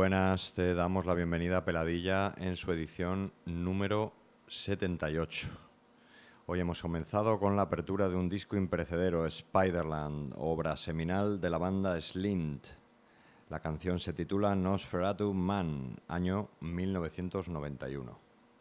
buenas, te damos la bienvenida a Peladilla en su edición número 78. Hoy hemos comenzado con la apertura de un disco imperecedero, Spiderland, obra seminal de la banda Slint. La canción se titula Nosferatu Man, año 1991.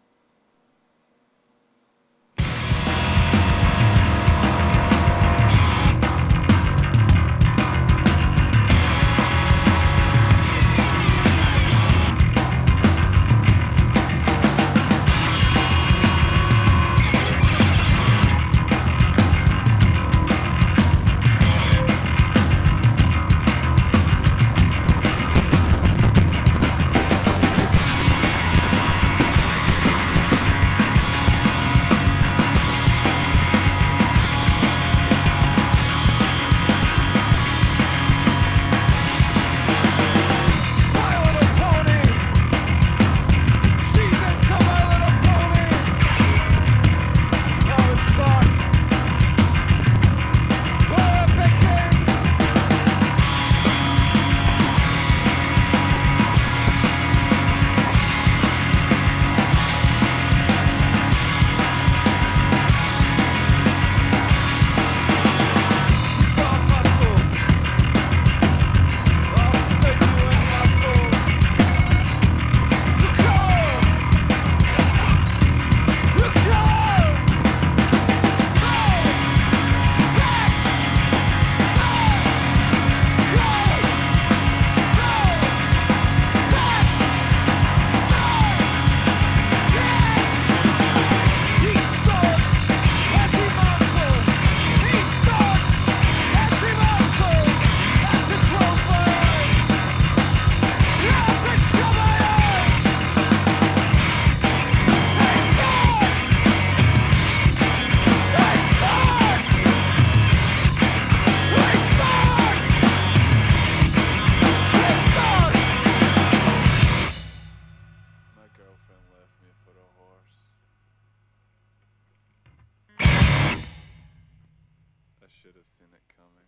Should have seen it coming.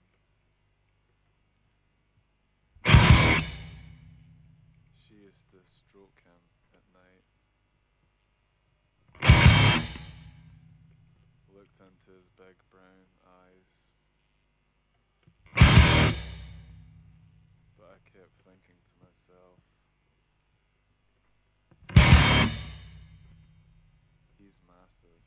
She used to stroke him at night. Looked into his big brown eyes. But I kept thinking to myself, he's massive.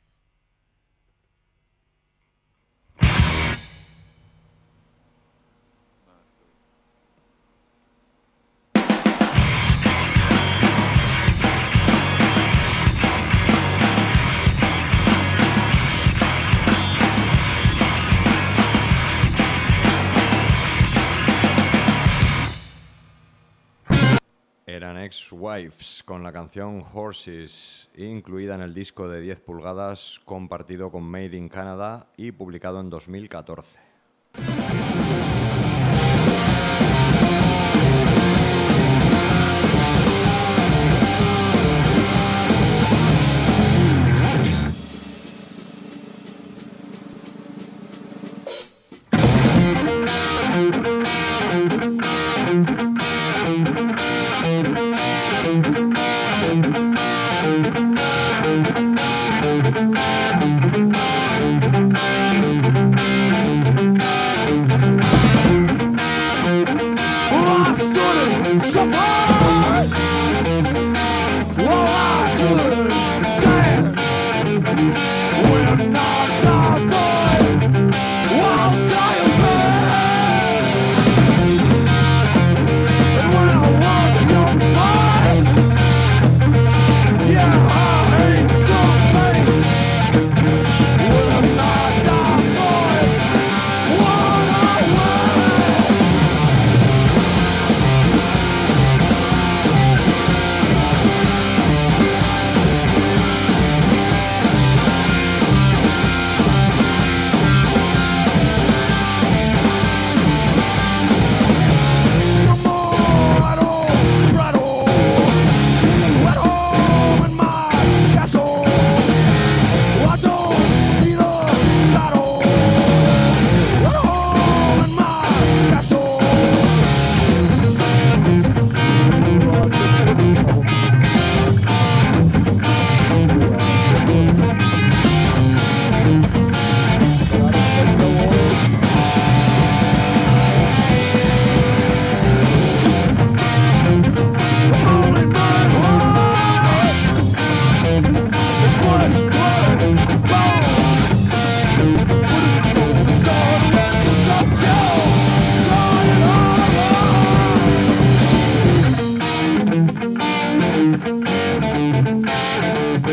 Eran Ex-Wives con la canción Horses, incluida en el disco de 10 pulgadas compartido con Made in Canada y publicado en 2014.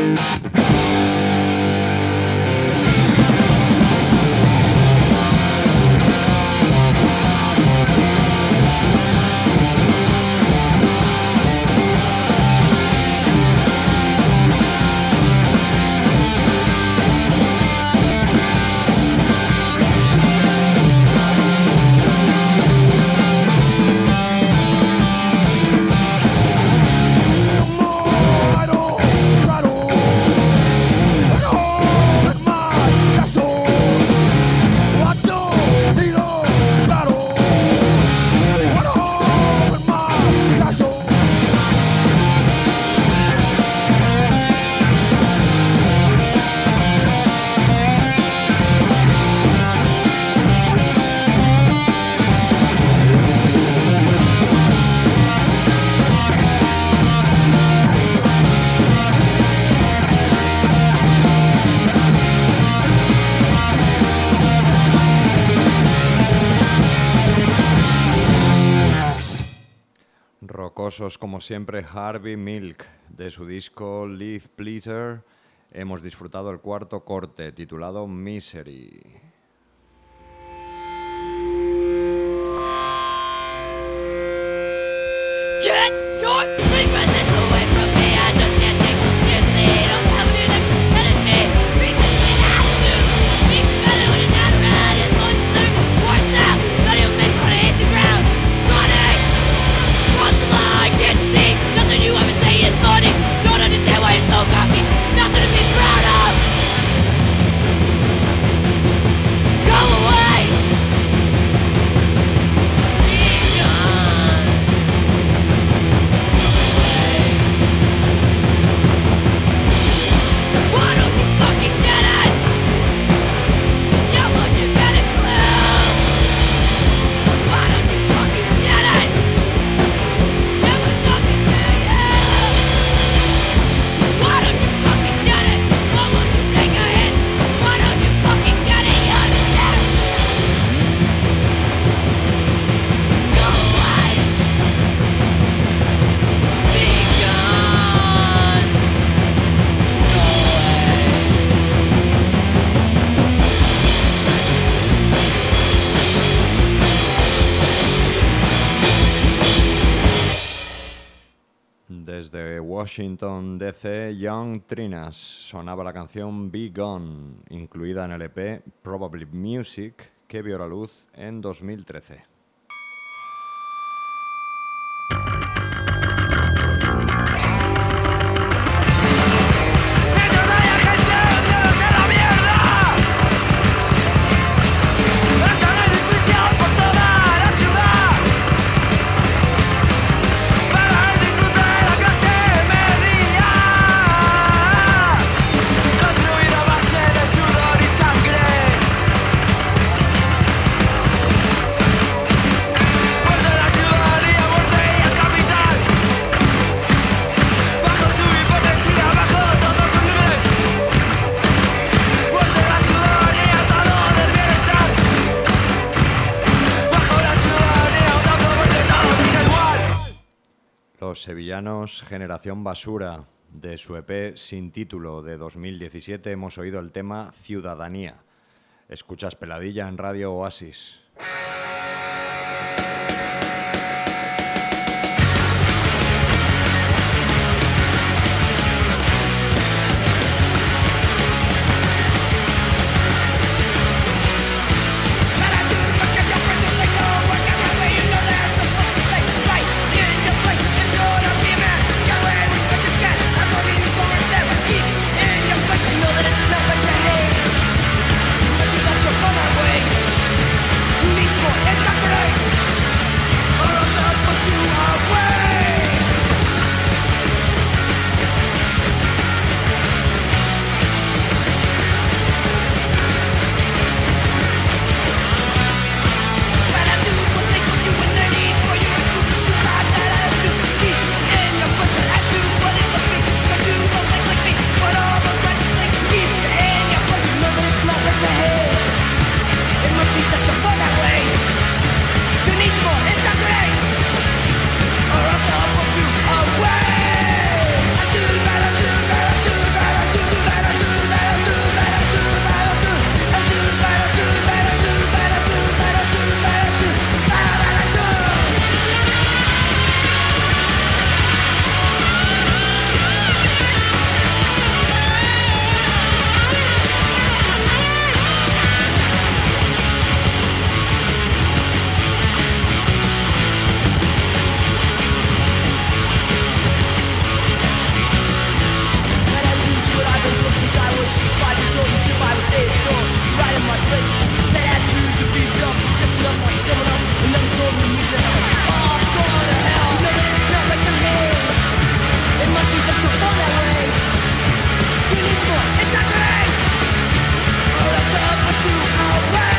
Como siempre, Harvey Milk, de su disco Live Pleaser. Hemos disfrutado el cuarto corte, titulado Misery. Get your secrets away from me. I just can't take you seriously. Don't come with your next energy. Reason and attitude. Think better when you're not around. Your voice is lyrical force out. Don't even make fun of hit the ground. Running. Cross the line. Can't you see? Nothing you ever say is funny. Don't understand why you're so cocky. Nothing to be proud of. Go away. Be gone. Why don't you fucking get it? Yeah, won't you get a clue? Why don't you fucking get it? Yeah, we're talking to you. Why don't you fucking get it? Why won't you take a hit? Why don't you fucking get it? You understand? Go away. Be gone. Go away. Desde Washington, D.C., Young Trinas sonaba la canción Be Gone, incluida en el EP Probably Music, que vio la luz en 2013. Los sevillanos Generación Basura, de su EP sin título de 2017, hemos oído el tema Ciudadanía. Escuchas Peladilla en Radio Oasis. Needs I've been drunk since I was just 5 years old and get by with it. So, right in my place, that attitude's of yourself, just enough like someone else, another soul who needs it. Oh, go to hell. No, it's not like I'm here. It must be just so fun that way. You need more, it's not great. Or else I'll put you away.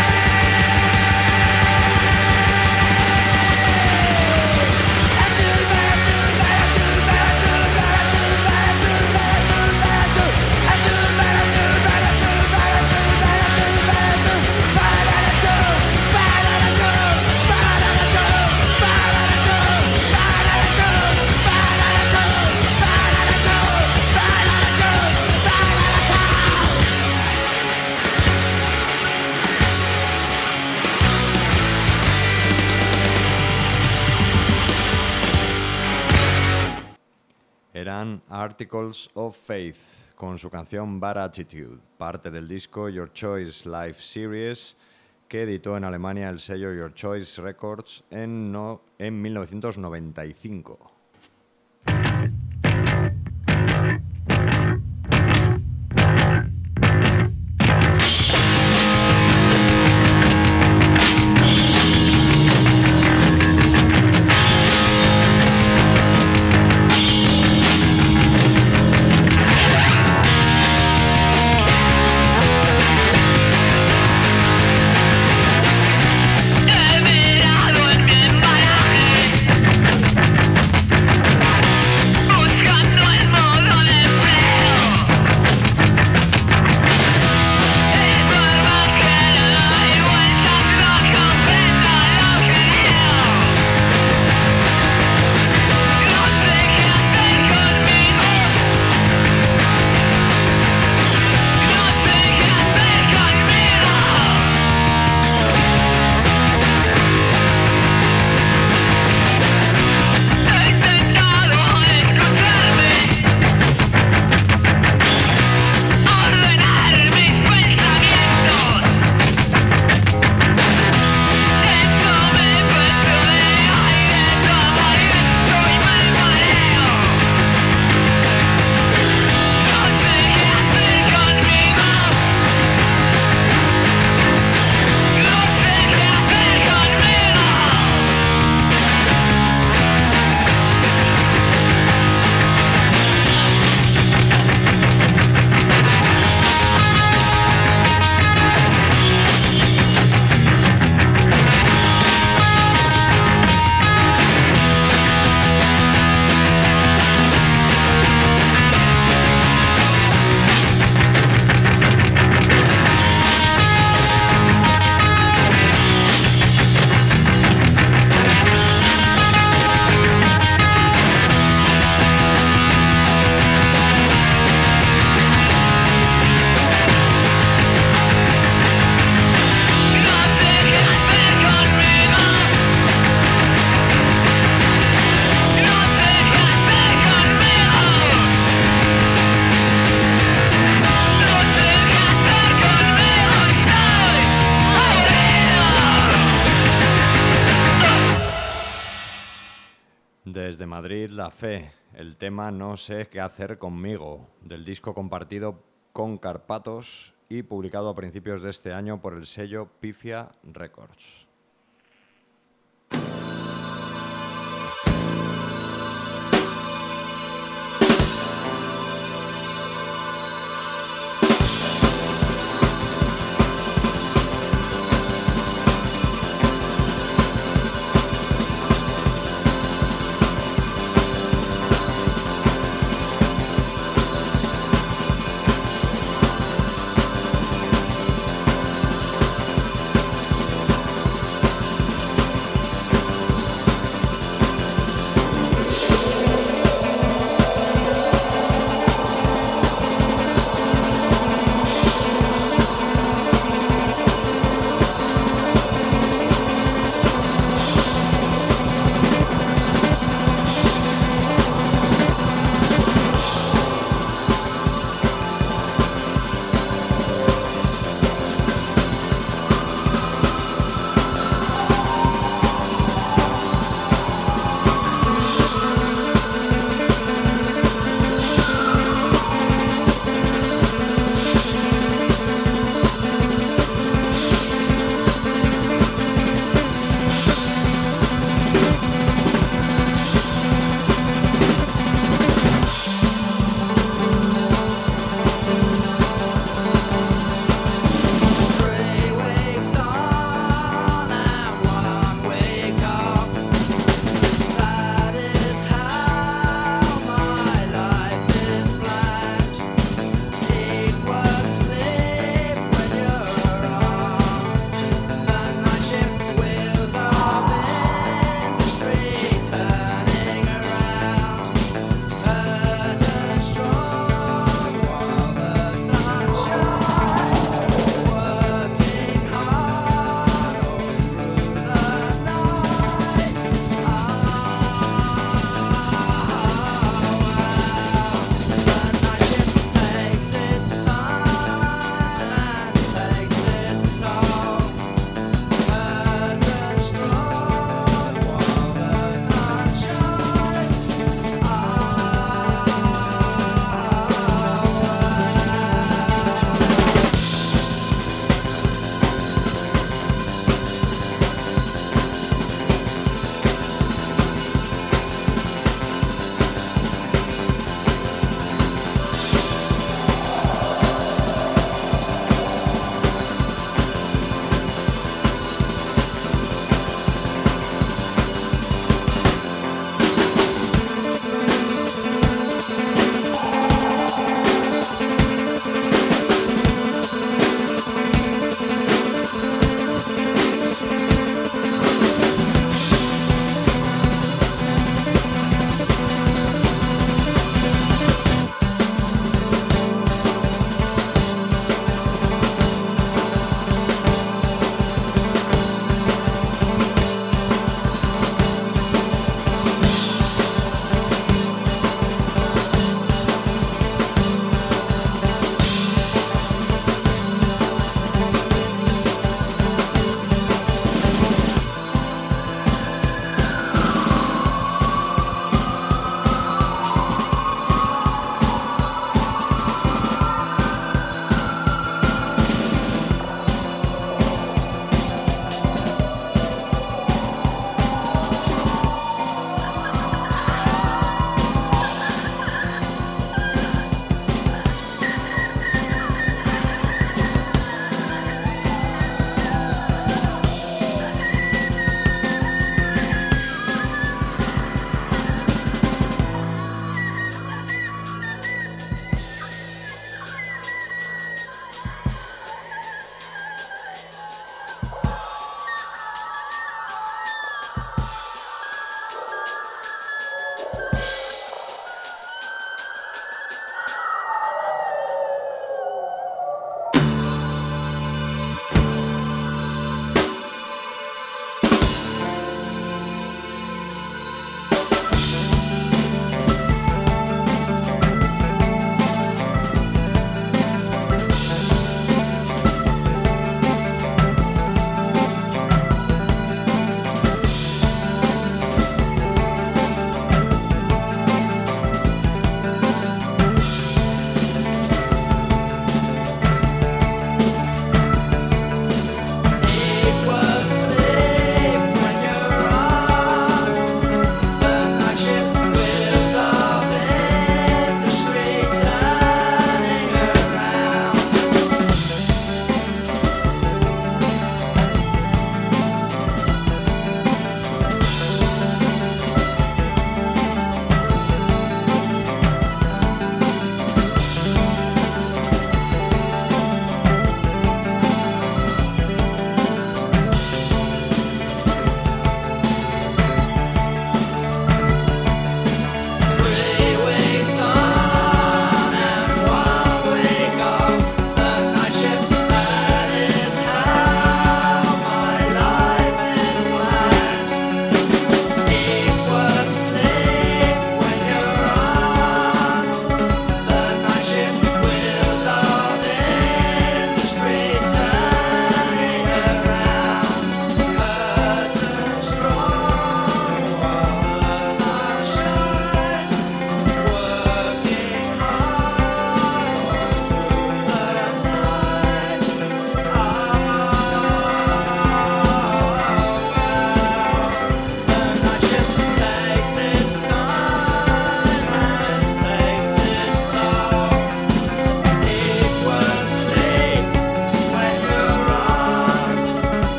Eran Articles of Faith con su canción Bad Attitude, parte del disco Your Choice Live Series que editó en Alemania el sello Your Choice Records en 1995. Desde Madrid, La Fe, el tema No sé qué hacer conmigo, del disco compartido con Carpatos y publicado a principios de este año por el sello Pifia Records.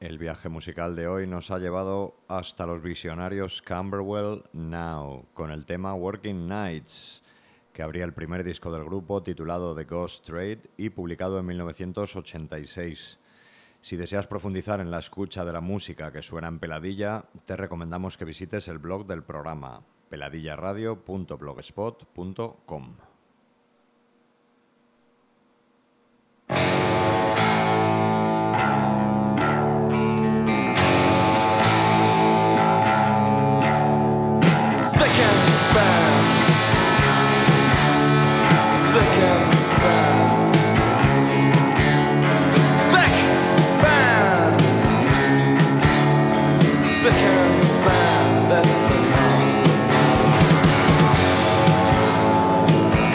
El viaje musical de hoy nos ha llevado hasta los visionarios Camberwell Now, con el tema Working Nights, que abría el primer disco del grupo titulado The Ghost Trade y publicado en 1986. Si deseas profundizar en la escucha de la música que suena en Peladilla, te recomendamos que visites el blog del programa, peladillaradio.blogspot.com. That's the master.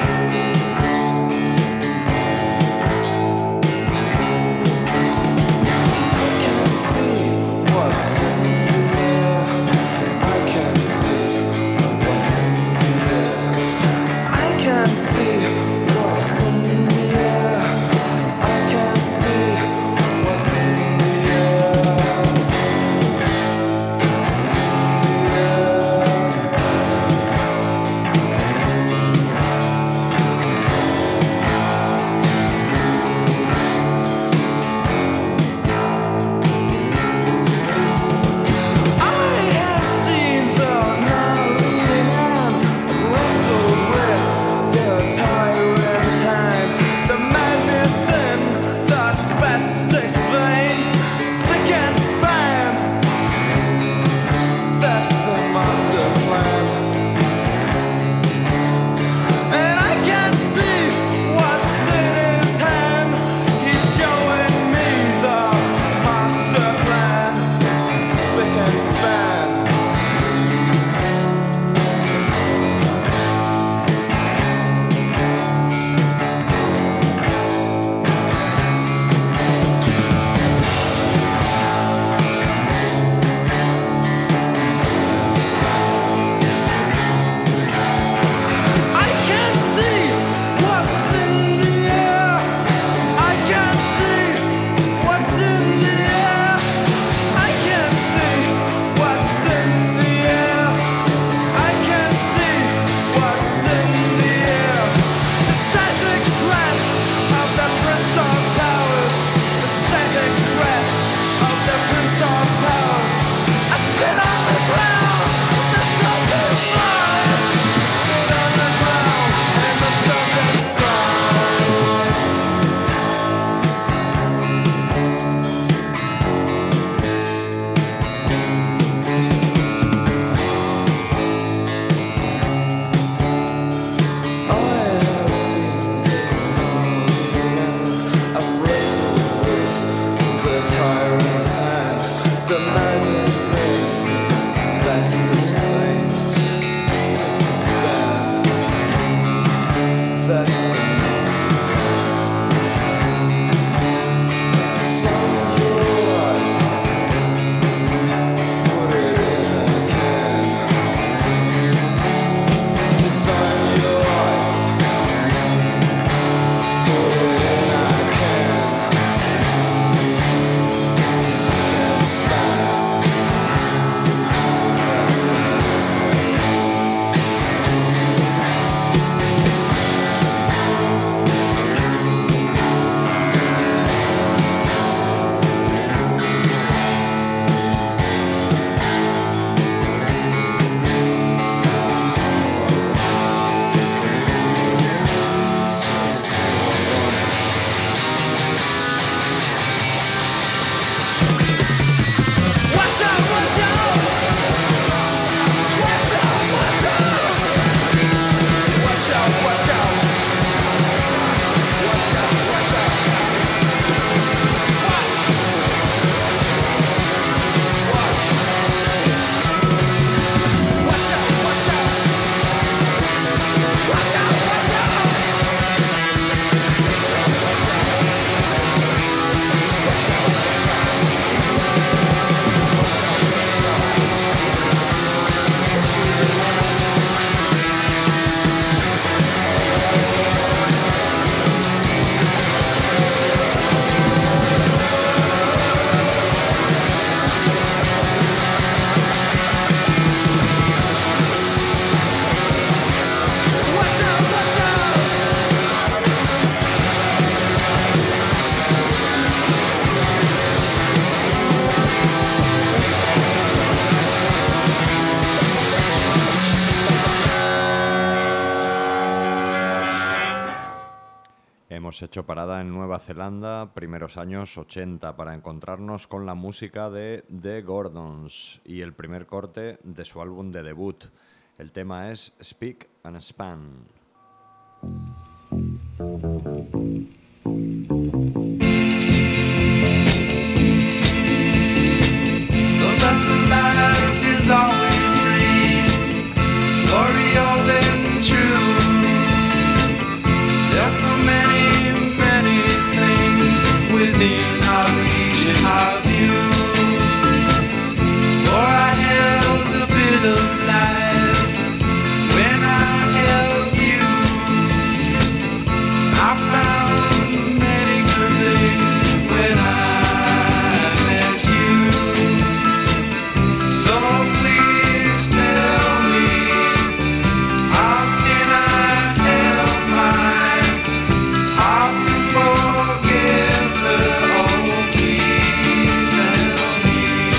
hemos hecho parada en Nueva Zelanda, primeros años 80, para encontrarnos con la música de The Gordons y el primer corte de su álbum de debut. El tema es Speak and Span. The best of life is always free, story old and true. There's so many, many things within our reach and our view. For I held a bit of life when I held you. I found many good things when I met you. So please tell me, how can I help mine? How to forget her? Oh, please tell me.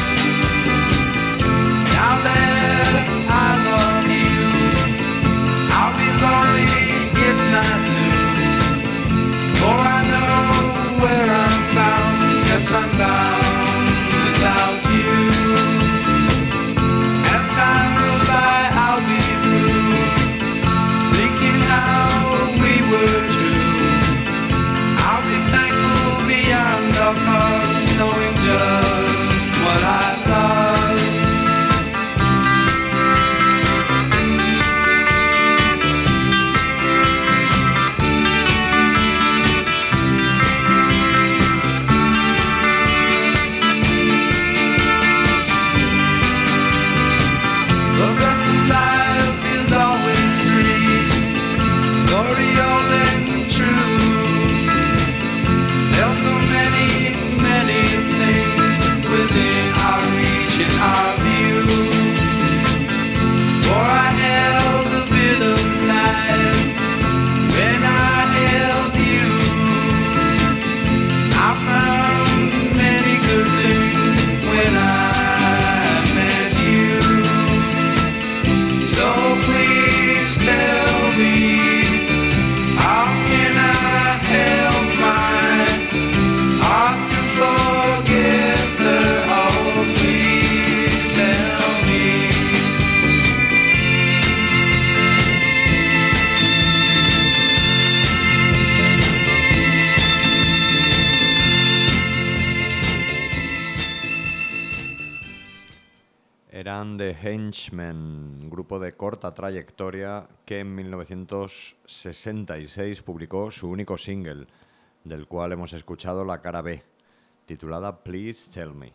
Now that I lost you, I'll be lonely, it's not new. For I know where I'm bound, yes I'm bound without you. As time goes by, I'll be blue, thinking how we were true. I'll be thankful beyond all cost, knowing just what I lost. The best of life is always free, story old and true. There's so many, many things within our reach and our view. For I held a bit of life when I held you. I found many good things when I met you. So please tell me, how can I help mine? Hard to forget her. Oh, please tell me. Eran The Henchmen, un grupo de corta trayectoria que en 1966 publicó su único single, del cual hemos escuchado la cara B, titulada Please Tell Me.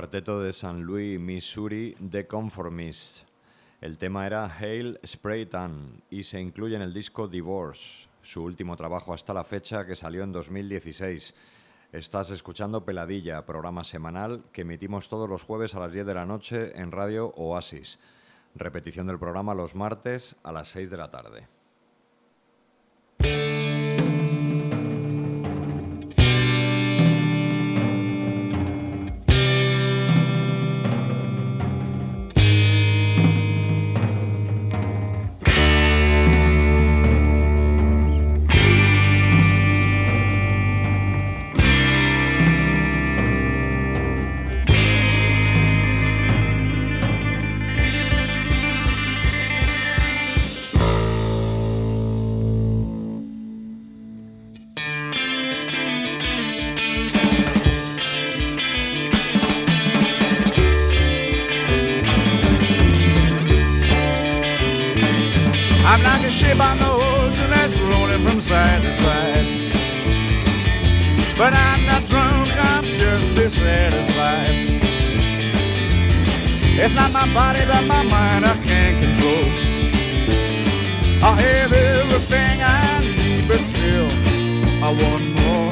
cuarteto de San Luis, Missouri, The Conformists. El tema era Hail Spray Tan y se incluye en el disco Divorce, su último trabajo hasta la fecha, que salió en 2016. Estás escuchando Peladilla, programa semanal que emitimos todos los jueves a las 10 de la noche en Radio Oasis. Repetición del programa los martes a las 6 de la tarde. I'm like a ship on the ocean that's rolling from side to side. But I'm not drunk, I'm just dissatisfied. It's not my body, but my mind I can't control. I have everything I need, but still I want more.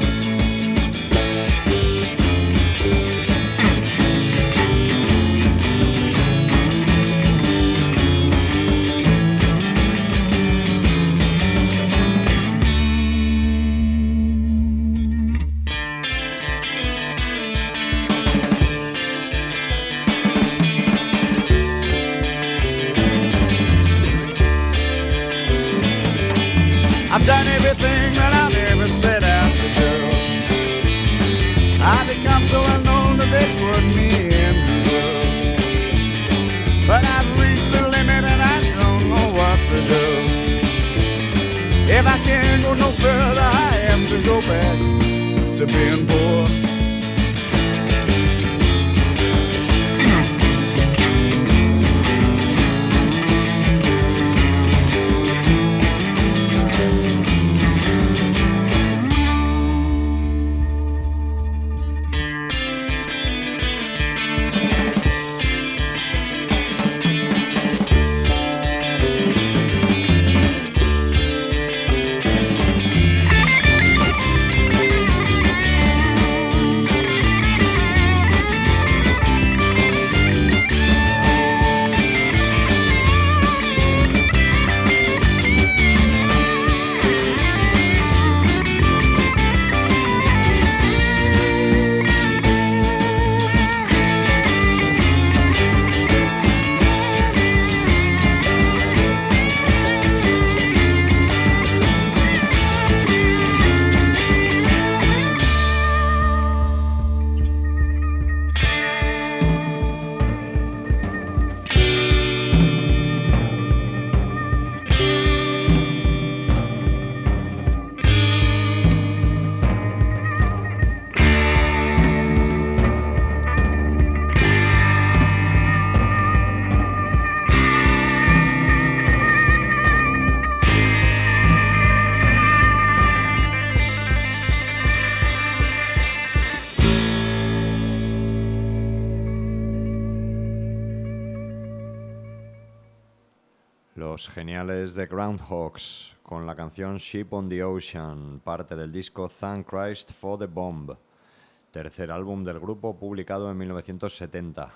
I've done everything that I've ever set out to do. I've become so unknown that they put me in reserve. But I've reached the limit and I don't know what to do. If I can't go no further, I have to go back to being poor. Los geniales The Groundhogs con la canción Ship on the Ocean, parte del disco Thank Christ for the Bomb, tercer álbum del grupo publicado en 1970.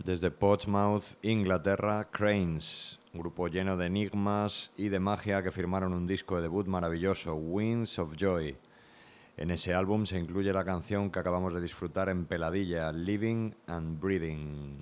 Desde Portsmouth, Inglaterra, Cranes, un grupo lleno de enigmas y de magia que firmaron un disco de debut maravilloso, Winds of Joy. En ese álbum se incluye la canción que acabamos de disfrutar en Peladilla, Living and Breathing.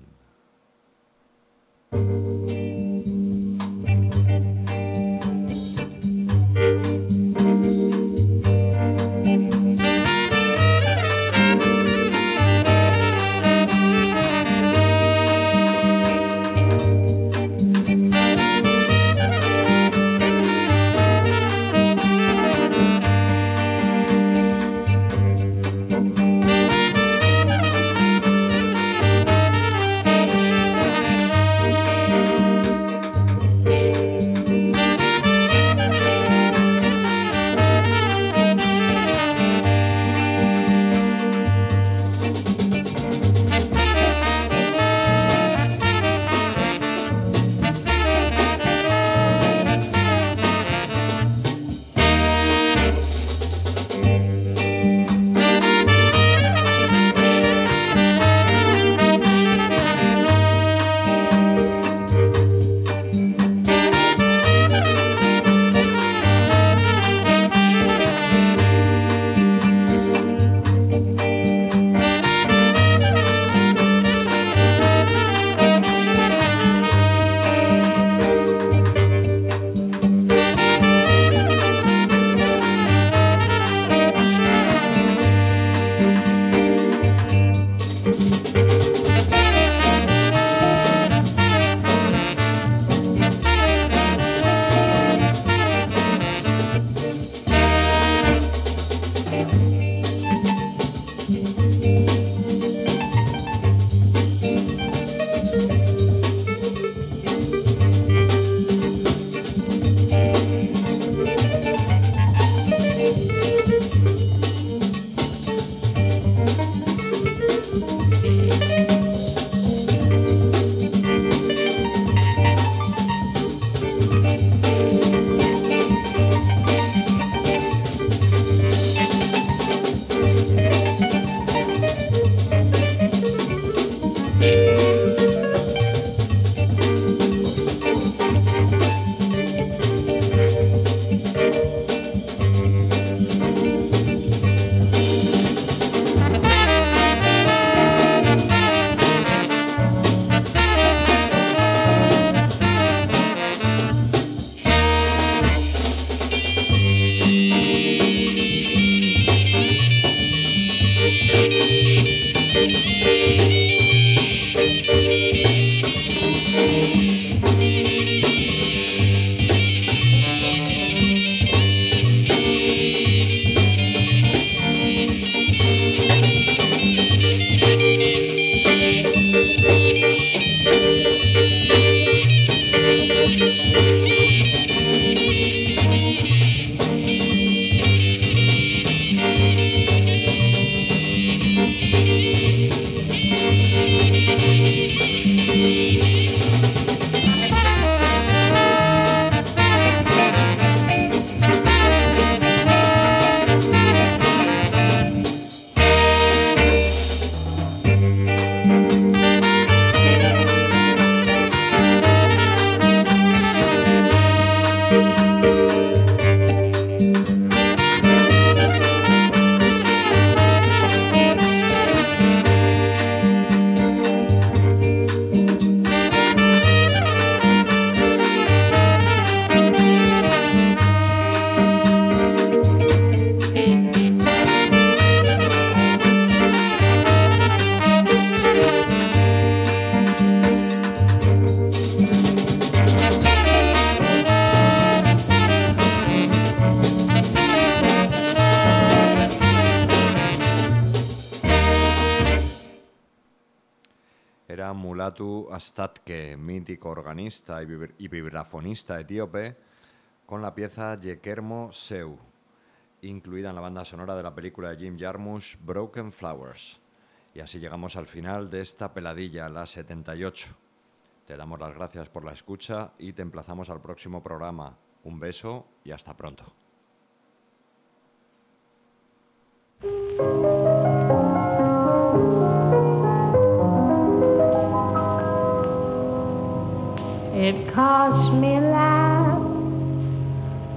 Era Mulatu Astatke, mítico organista y vibrafonista etíope, con la pieza Yekermo Seu, incluida en la banda sonora de la película de Jim Jarmusch, Broken Flowers. Y así llegamos al final de esta peladilla, la 78. Te damos las gracias por la escucha y te emplazamos al próximo programa. Un beso y hasta pronto.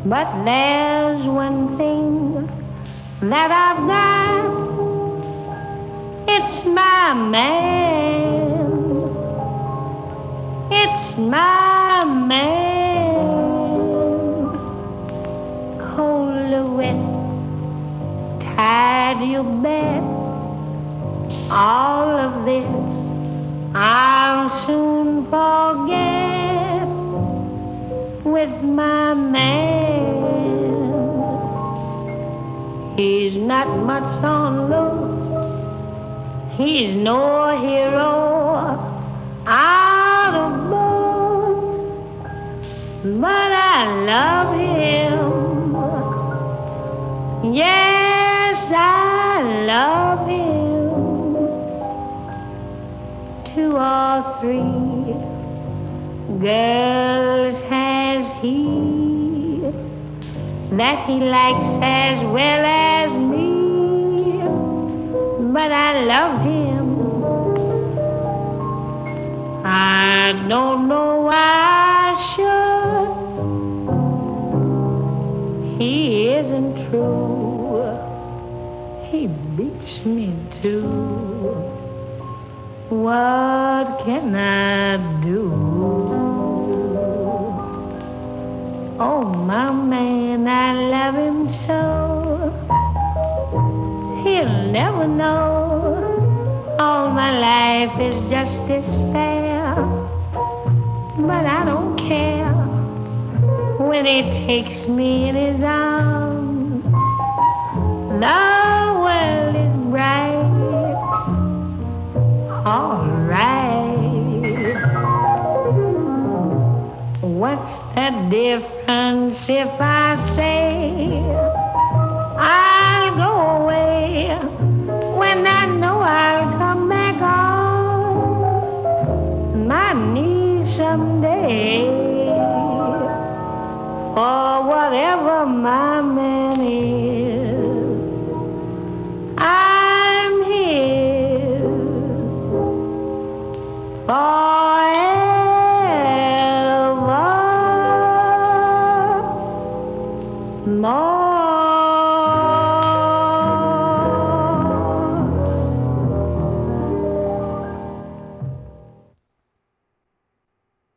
But there's one thing that I've got. It's my man. It's my man. Cold or wet, tired you bet. All of this I'll soon forget with my man. He's not much on looks, he's no hero out of books, but I love him. Yes, I love him. 2 or 3 girls has he that he likes as well as me, but I love him. I don't know why I should. He isn't true. He beats me too. What can I do? Oh, my man, I love him so. He'll never know. All my life is just despair. But I don't care when he takes me in his arms. The world is bright. All right. What's the difference if I say I'll go away when I know I'll come back on my knees someday? For whatever my man is, I'm his forever more.